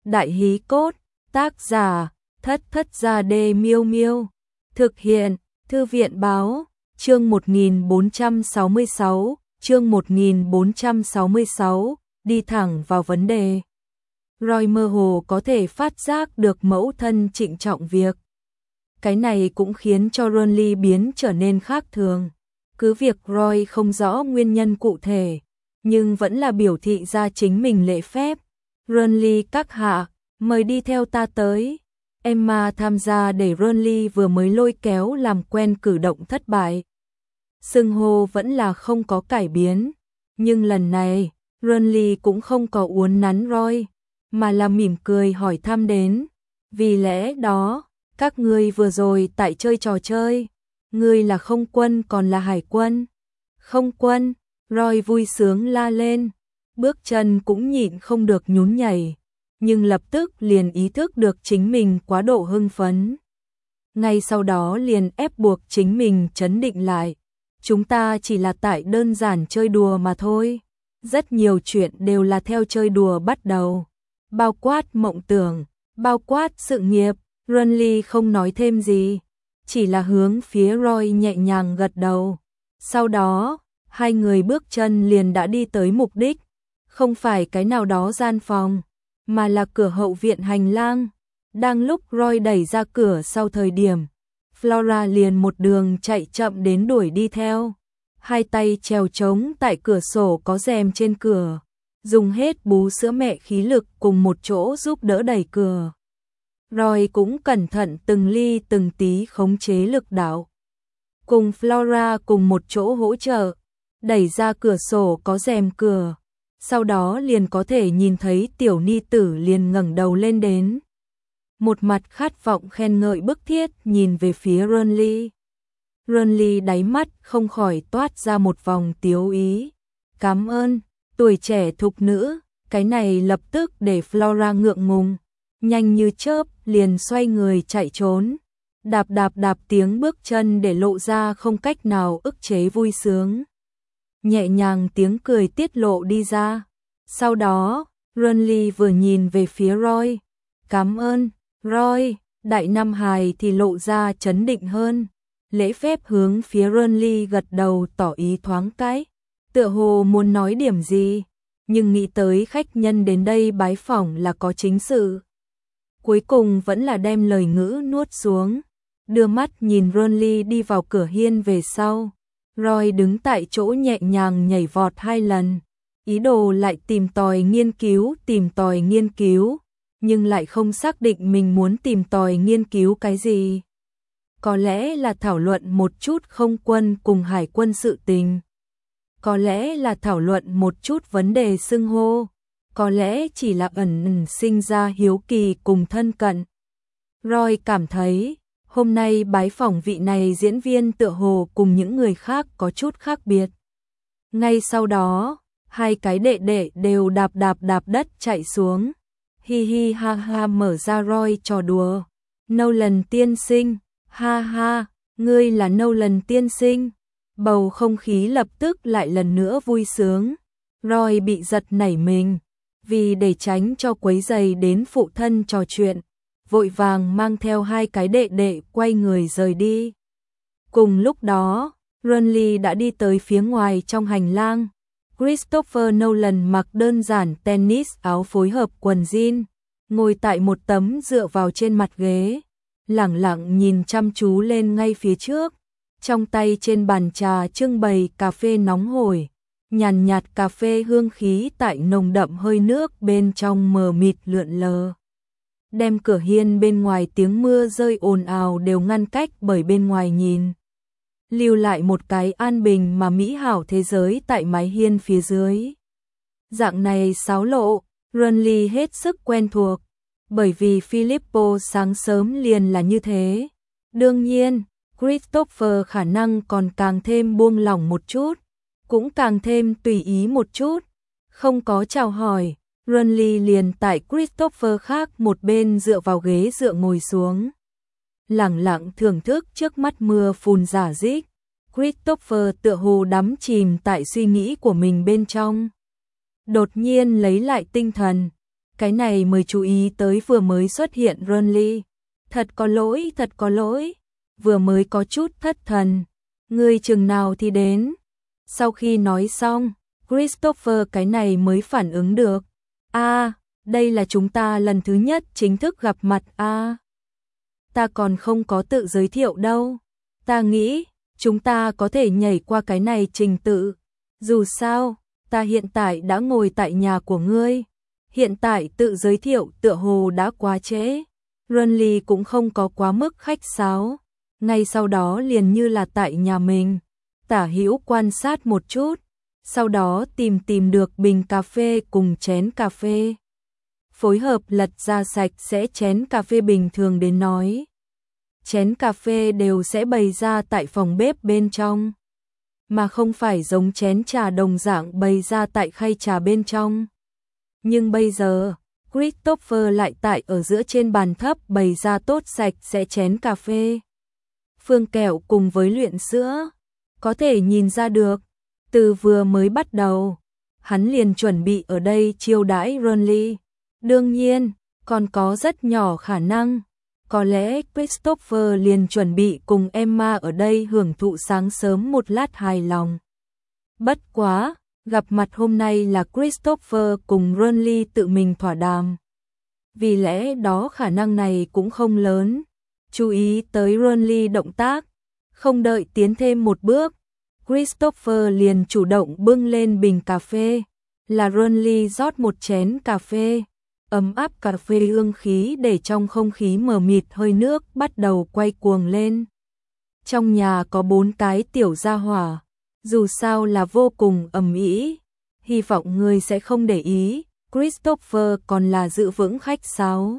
Đại hí cốt, tác giả, Thất Thất Gia Đê Miêu Miêu. Thực hiện, Thư viện báo, chương 1466, đi thẳng vào vấn đề. Roy mơ hồ có thể phát giác được mẫu thân trịnh trọng việc. Cái này cũng khiến cho Ronly biến trở nên khác thường. Cứ việc Roy không rõ nguyên nhân cụ thể, nhưng vẫn là biểu thị ra chính mình lễ phép. Ronly các hạ, mời đi theo ta tới. Emma tham gia để Ronly vừa mới lôi kéo làm quen cử động thất bại. Xưng hô vẫn là không có cải biến, nhưng lần này, Ronly cũng không có uốn nắn Roy, mà là mỉm cười hỏi thăm đến. Vì lẽ đó, các ngươi vừa rồi tại chơi trò chơi, ngươi là không quân còn là hải quân? Không quân, Roy vui sướng la lên, bước chân cũng nhịn không được nhún nhảy, nhưng lập tức liền ý thức được chính mình quá độ hưng phấn. Ngay sau đó liền ép buộc chính mình trấn định lại. Chúng ta chỉ là tại đơn giản chơi đùa mà thôi. Rất nhiều chuyện đều là theo chơi đùa bắt đầu. Bao quát mộng tưởng, bao quát sự nghiệp. Ronly không nói thêm gì, chỉ là hướng phía Roy nhẹ nhàng gật đầu. Sau đó, hai người bước chân liền đã đi tới mục đích. Không phải cái nào đó gian phòng, mà là cửa hậu viện hành lang. Đang lúc Roy đẩy ra cửa sau thời điểm, Flora liền một đường chạy chậm đến đuổi đi theo. Hai tay trèo trống tại cửa sổ có rèm trên cửa, dùng hết bú sữa mẹ khí lực cùng một chỗ giúp đỡ đẩy cửa. Roy cũng cẩn thận từng ly từng tí khống chế lực đạo. Cùng Flora cùng một chỗ hỗ trợ, đẩy ra cửa sổ có rèm cửa. Sau đó liền có thể nhìn thấy tiểu ni tử liền ngẩng đầu lên đến. Một mặt khát vọng khen ngợi bức thiết nhìn về phía Ronly. Ronly đáy mắt không khỏi toát ra một vòng tiếu ý. Cảm ơn, tuổi trẻ thục nữ, cái này lập tức để Flora ngượng ngùng. Nhanh như chớp liền xoay người chạy trốn. Đạp đạp đạp tiếng bước chân để lộ ra không cách nào ức chế vui sướng. Nhẹ nhàng tiếng cười tiết lộ đi ra. Sau đó, Ronly vừa nhìn về phía Roy. Cảm ơn, Roy. Đại Nam Hải thì lộ ra trấn định hơn. Lễ phép hướng phía Ronly gật đầu tỏ ý thoáng cái. Tựa hồ muốn nói điểm gì, nhưng nghĩ tới khách nhân đến đây bái phỏng là có chính sự. Cuối cùng vẫn là đem lời ngữ nuốt xuống. Đưa mắt nhìn Ronly đi vào cửa hiên về sau. Roy đứng tại chỗ nhẹ nhàng nhảy vọt 2 lần. Ý đồ lại tìm tòi nghiên cứu, nhưng lại không xác định mình muốn tìm tòi nghiên cứu cái gì. Có lẽ là thảo luận một chút không quân cùng hải quân sự tình. Có lẽ là thảo luận một chút vấn đề xưng hô. Có lẽ chỉ là ẩn sinh ra hiếu kỳ cùng thân cận. Roy cảm thấy, hôm nay bái phỏng vị này diễn viên tựa hồ cùng những người khác có chút khác biệt. Ngay sau đó, hai cái đệ đệ đều đạp đất chạy xuống. Hi hi ha ha mở ra Roy trò đùa. Nolan tiên sinh, ha ha, ngươi là Nolan tiên sinh. Bầu không khí lập tức lại lần nữa vui sướng. Roy bị giật nảy mình, vì để tránh cho quấy rầy đến phụ thân trò chuyện, vội vàng mang theo hai cái đệ đệ quay người rời đi. Cùng lúc đó, Ronly đã đi tới phía ngoài trong hành lang. Christopher Nolan mặc đơn giản tennis áo phối hợp quần jean, ngồi tại một tấm dựa vào trên mặt ghế, lẳng lặng nhìn chăm chú lên ngay phía trước. Trong tay trên bàn trà trưng bày cà phê nóng hổi, nhàn nhạt cà phê hương khí tại nồng đậm hơi nước bên trong mờ mịt lượn lờ. Đem cửa hiên bên ngoài tiếng mưa rơi ồn ào đều ngăn cách bởi bên ngoài nhìn. Lưu lại một cái an bình mà mỹ hảo thế giới tại mái hiên phía dưới. Dạng này xáo lộ, Ronly hết sức quen thuộc, bởi vì Filippo sáng sớm liền là như thế. Đương nhiên, Christopher khả năng còn càng thêm buông lỏng một chút, cũng càng thêm tùy ý một chút. Không có chào hỏi, Ronly liền tại Christopher khác một bên dựa vào ghế dựa ngồi xuống. Lẳng lặng thưởng thức trước mắt mưa phùn rả rích. Christopher tựa hồ đắm chìm tại suy nghĩ của mình bên trong. Đột nhiên lấy lại tinh thần, Cái này mới chú ý tới vừa mới xuất hiện Ronly. Thật có lỗi, vừa mới có chút thất thần. Ngươi chừng nào thì đến. Sau khi nói xong, Christopher cái này mới phản ứng được. Đây là chúng ta lần thứ nhất chính thức gặp mặt ta còn không có tự giới thiệu đâu. Ta nghĩ, chúng ta có thể nhảy qua cái này trình tự. Dù sao, ta hiện tại đã ngồi tại nhà của ngươi. Hiện tại tự giới thiệu tựa hồ đã quá trễ. Ronly cũng không có quá mức khách sáo. Ngay sau đó liền như là tại nhà mình. Tả hữu quan sát một chút. Sau đó tìm được bình cà phê cùng chén cà phê. Phối hợp lật ra sạch sẽ chén cà phê bình thường đến nói. Chén cà phê đều sẽ bày ra tại phòng bếp bên trong. Mà không phải giống chén trà đồng dạng bày ra tại khay trà bên trong. Nhưng bây giờ, Christopher lại tại ở giữa trên bàn thấp bày ra tốt sạch sẽ chén cà phê. Phương kẹo cùng với luyện sữa. Có thể nhìn ra được, từ vừa mới bắt đầu, hắn liền chuẩn bị ở đây chiêu đãi Ronly. Đương nhiên, còn có rất nhỏ khả năng. Có lẽ Christopher liền chuẩn bị cùng Emma ở đây hưởng thụ sáng sớm một lát hài lòng. Bất quá, gặp mặt hôm nay là Christopher cùng Ronly tự mình thỏa đàm. Vì lẽ đó khả năng này cũng không lớn. Chú ý tới Ronly động tác, không đợi tiến thêm một bước. Christopher liền chủ động bưng lên bình cà phê, là Ronly rót một chén cà phê. Ấm áp cà phê hương khí để trong không khí mờ mịt hơi nước bắt đầu quay cuồng lên. Trong nhà có 4 cái tiểu gia hỏa, dù sao là vô cùng ầm ĩ, hy vọng ngươi sẽ không để ý. Christopher còn là giữ vững khách sáo.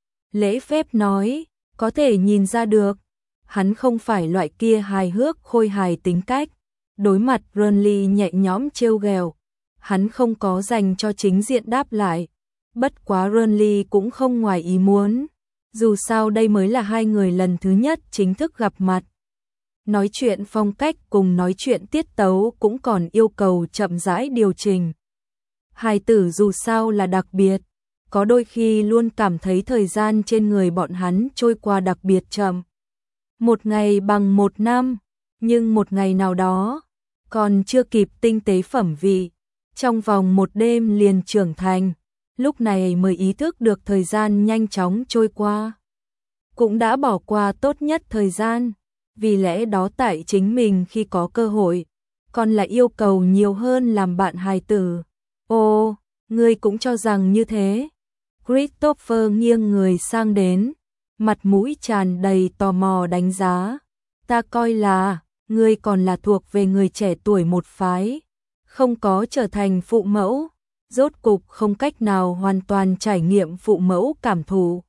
Lễ phép nói, có thể nhìn ra được, hắn không phải loại kia hài hước khôi hài tính cách. Đối mặt Ronly nhẹ nhõm trêu ghẹo, hắn không có dành cho chính diện đáp lại. Bất quá Ronly cũng không ngoài ý muốn, dù sao đây mới là hai người lần thứ nhất chính thức gặp mặt. Nói chuyện phong cách cùng nói chuyện tiết tấu cũng còn yêu cầu chậm rãi điều chỉnh. Hài tử dù sao là đặc biệt, có đôi khi luôn cảm thấy thời gian trên người bọn hắn trôi qua đặc biệt chậm. Một ngày bằng một năm, nhưng một ngày nào đó, còn chưa kịp tinh tế phẩm vị, trong vòng một đêm liền trưởng thành. Lúc này mới ý thức được thời gian nhanh chóng trôi qua. Cũng đã bỏ qua tốt nhất thời gian, vì lẽ đó tại chính mình khi có cơ hội, còn lại yêu cầu nhiều hơn làm bạn hài tử. Ồ, ngươi cũng cho rằng như thế. Christopher nghiêng người sang đến, mặt mũi tràn đầy tò mò đánh giá. Ta coi là, ngươi còn là thuộc về người trẻ tuổi một phái, không có trở thành phụ mẫu. Rốt cục không cách nào hoàn toàn trải nghiệm phụ mẫu cảm thụ.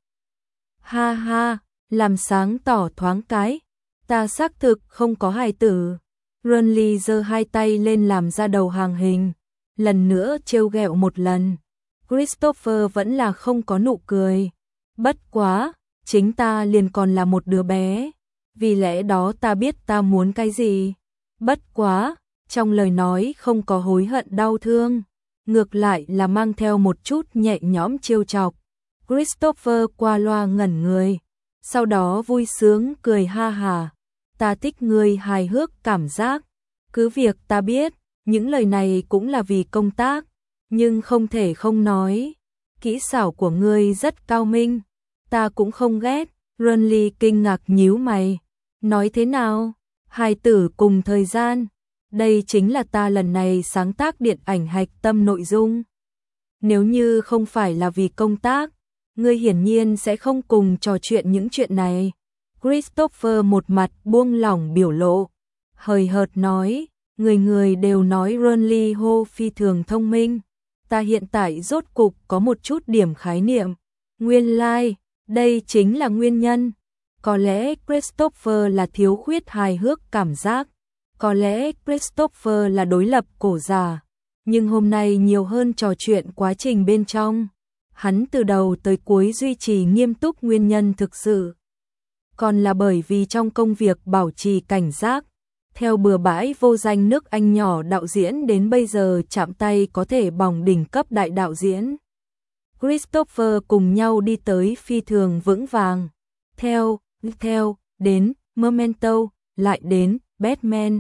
Ha ha, làm sáng tỏ thoáng cái, ta xác thực không có hài tử. Ronly giơ hai tay lên làm ra đầu hàng hình, lần nữa trêu ghẹo một lần. Christopher vẫn là không có nụ cười. Bất quá, chính ta liền còn là một đứa bé, vì lẽ đó ta biết ta muốn cái gì. Bất quá, trong lời nói không có hối hận đau thương, ngược lại là mang theo một chút nhẹ nhõm trêu chọc. Christopher qua loa ngẩn người, sau đó vui sướng cười ha hả. Ta thích ngươi hài hước cảm giác. Cứ việc ta biết, những lời này cũng là vì công tác, nhưng không thể không nói. Kỹ xảo của ngươi rất cao minh, ta cũng không ghét. Ronly kinh ngạc nhíu mày. Nói thế nào? Hài tử cùng thời gian. Đây chính là ta lần này sáng tác điện ảnh hạch tâm nội dung. Nếu như không phải là vì công tác, ngươi hiển nhiên sẽ không cùng trò chuyện những chuyện này. Christopher một mặt buông lỏng biểu lộ, hời hợt nói, người đều nói Ronly Ho phi thường thông minh. Ta hiện tại rốt cục có một chút điểm khái niệm. Nguyên lai, đây chính là nguyên nhân. Có lẽ Christopher là thiếu khuyết hài hước cảm giác. Có lẽ Christopher là đối lập cổ giả. Nhưng hôm nay nhiều hơn trò chuyện quá trình bên trong. Hắn từ đầu tới cuối duy trì nghiêm túc nguyên nhân thực sự. Còn là bởi vì trong công việc bảo trì cảnh giác. Theo bừa bãi vô danh nước Anh nhỏ đạo diễn đến bây giờ chạm tay có thể bỏng đỉnh cấp đại đạo diễn. Christopher cùng nhau đi tới phi thường vững vàng. Theo, đến Memento, lại đến Batman.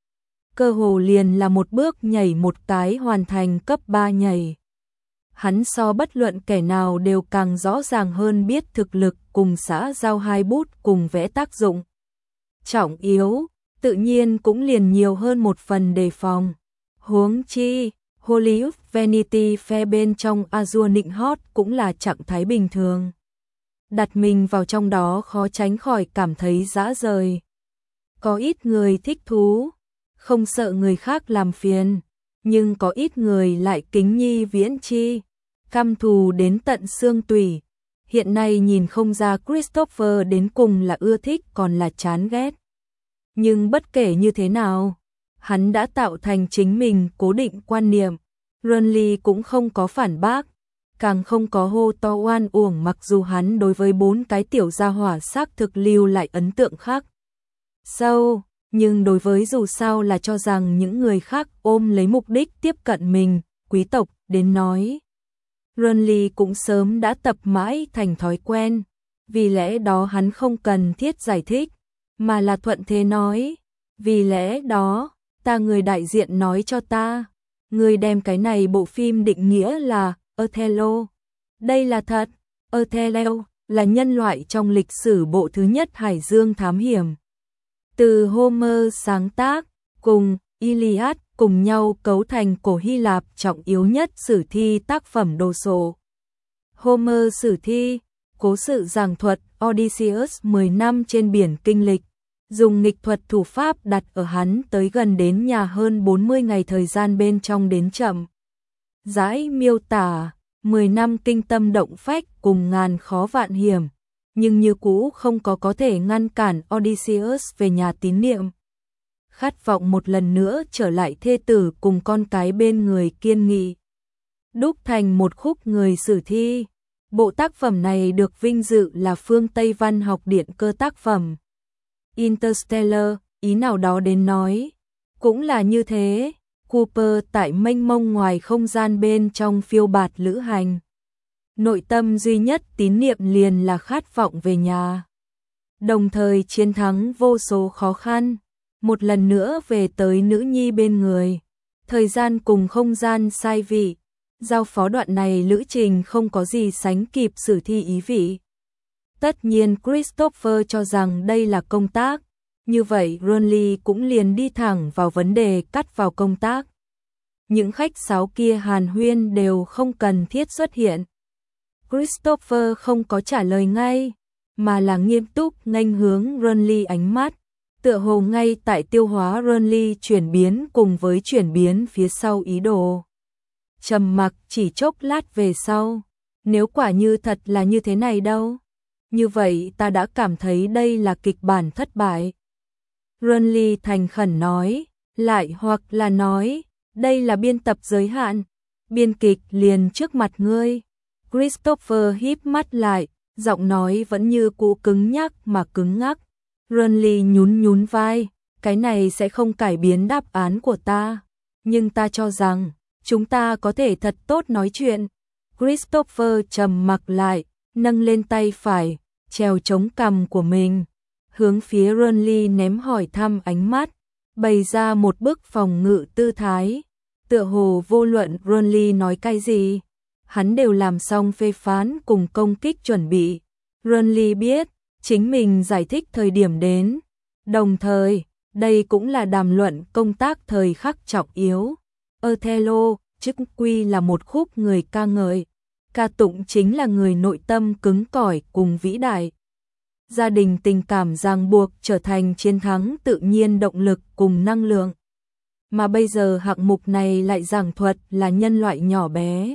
Cơ hồ liền là một bước nhảy một cái hoàn thành cấp 3 nhảy. Hắn so bất luận kẻ nào đều càng rõ ràng hơn biết thực lực cùng xã giao hai bút cùng vẽ tác dụng. Trọng yếu, tự nhiên cũng liền nhiều hơn một phần đề phòng. Huống chi, Hollywood Vanity Fair bên trong Azure nịnh hót cũng là trạng thái bình thường. Đặt mình vào trong đó khó tránh khỏi cảm thấy dã rời. Có ít người thích thú, không sợ người khác làm phiền, nhưng có ít người lại kính nhi viễn chi, căm thù đến tận xương tủy. Hiện nay nhìn không ra Christopher đến cùng là ưa thích còn là chán ghét. Nhưng bất kể như thế nào, hắn đã tạo thành chính mình cố định quan niệm. Renly cũng không có phản bác, càng không có hô to oan uổng, mặc dù hắn đối với 4 cái tiểu gia hỏa xác thực lưu lại ấn tượng khác sâu, nhưng đối với dù sao là cho rằng những người khác ôm lấy mục đích tiếp cận mình, quý tộc đến nói. Renly cũng sớm đã tập mãi thành thói quen, vì lẽ đó hắn không cần thiết giải thích, mà là thuận thế nói, vì lẽ đó, ta người đại diện nói cho ta, người đem cái này bộ phim định nghĩa là Othello. Đây là thật, Othello là nhân loại trong lịch sử bộ thứ nhất hải dương thám hiểm. Từ Homer sáng tác, cùng Iliad cùng nhau cấu thành cổ Hy Lạp trọng yếu nhất sử thi tác phẩm đồ sộ. Homer sử thi, cố sự giảng thuật Odysseus 10 năm trên biển kinh lịch, dùng nghịch thuật thủ pháp đặt ở hắn tới gần đến nhà hơn 40 ngày thời gian bên trong đến chậm. Rãi miêu tả, 10 năm kinh tâm động phách cùng ngàn khó vạn hiểm, nhưng như cũ không có thể ngăn cản Odysseus về nhà tín niệm. Khát vọng một lần nữa trở lại thê tử cùng con cái bên người kiên nghị. Đúc thành một khúc người sử thi. Bộ tác phẩm này được vinh dự là phương Tây văn học điện cơ tác phẩm. Interstellar, ý nào đó đến nói, cũng là như thế. Cooper tại mênh mông ngoài không gian bên trong phiêu bạt lữ hành. Nội tâm duy nhất tín niệm liền là khát vọng về nhà. Đồng thời chiến thắng vô số khó khăn, một lần nữa về tới nữ nhi bên người. Thời gian cùng không gian sai vị, giao phó đoạn này lữ trình không có gì sánh kịp sử thi ý vị. Tất nhiên Christopher cho rằng đây là công tác, như vậy Renly cũng liền đi thẳng vào vấn đề cắt vào công tác. Những khách sáo kia hàn huyên đều không cần thiết xuất hiện. Christopher không có trả lời ngay, mà là nghiêm túc nghênh hướng Renly ánh mắt, tựa hồ ngay tại tiêu hóa Renly chuyển biến cùng với chuyển biến phía sau ý đồ. Trầm mặc chỉ chốc lát về sau, nếu quả như thật là như thế này đâu, như vậy ta đã cảm thấy đây là kịch bản thất bại. Renly thành khẩn nói, lại hoặc là nói, đây là biên tập giới hạn, biên kịch liền trước mặt ngươi. Christopher híp mắt lại, giọng nói vẫn như cũ cứng nhắc mà cứng ngắc. Renly nhún vai, cái này sẽ không cải biến đáp án của ta, nhưng ta cho rằng chúng ta có thể thật tốt nói chuyện. Christopher trầm mặc lại, nâng lên tay phải, treo chống cằm của mình, hướng phía Renly ném hỏi thăm ánh mắt, bày ra một bức phòng ngự tư thái, tựa hồ vô luận Renly nói cái gì, hắn đều làm xong phê phán cùng công kích chuẩn bị. Renly biết, chính mình giải thích thời điểm đến, đồng thời, đây cũng là đàm luận công tác thời khắc trọng yếu. Othello, chức quy là một khúc người ca ngợi, ca tụng chính là người nội tâm cứng cỏi cùng vĩ đại. Gia đình tình cảm ràng buộc trở thành chiến thắng tự nhiên động lực cùng năng lượng. Mà bây giờ hạng mục này lại giảng thuật là nhân loại nhỏ bé.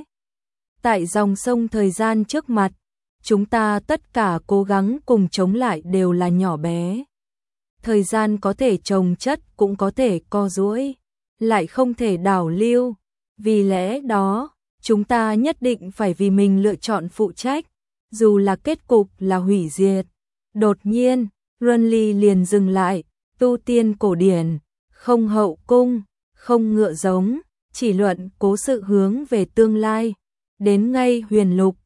Tại dòng sông thời gian trước mặt, chúng ta tất cả cố gắng cùng chống lại đều là nhỏ bé. Thời gian có thể chồng chất cũng có thể co duỗi, lại không thể đảo lưu. Vì lẽ đó, chúng ta nhất định phải vì mình lựa chọn phụ trách, dù là kết cục là hủy diệt. Đột nhiên, Renly liền dừng lại, tu tiên cổ điển, không hậu cung, không ngựa giống, chỉ luận cố sự hướng về tương lai. đến ngay huyền lục,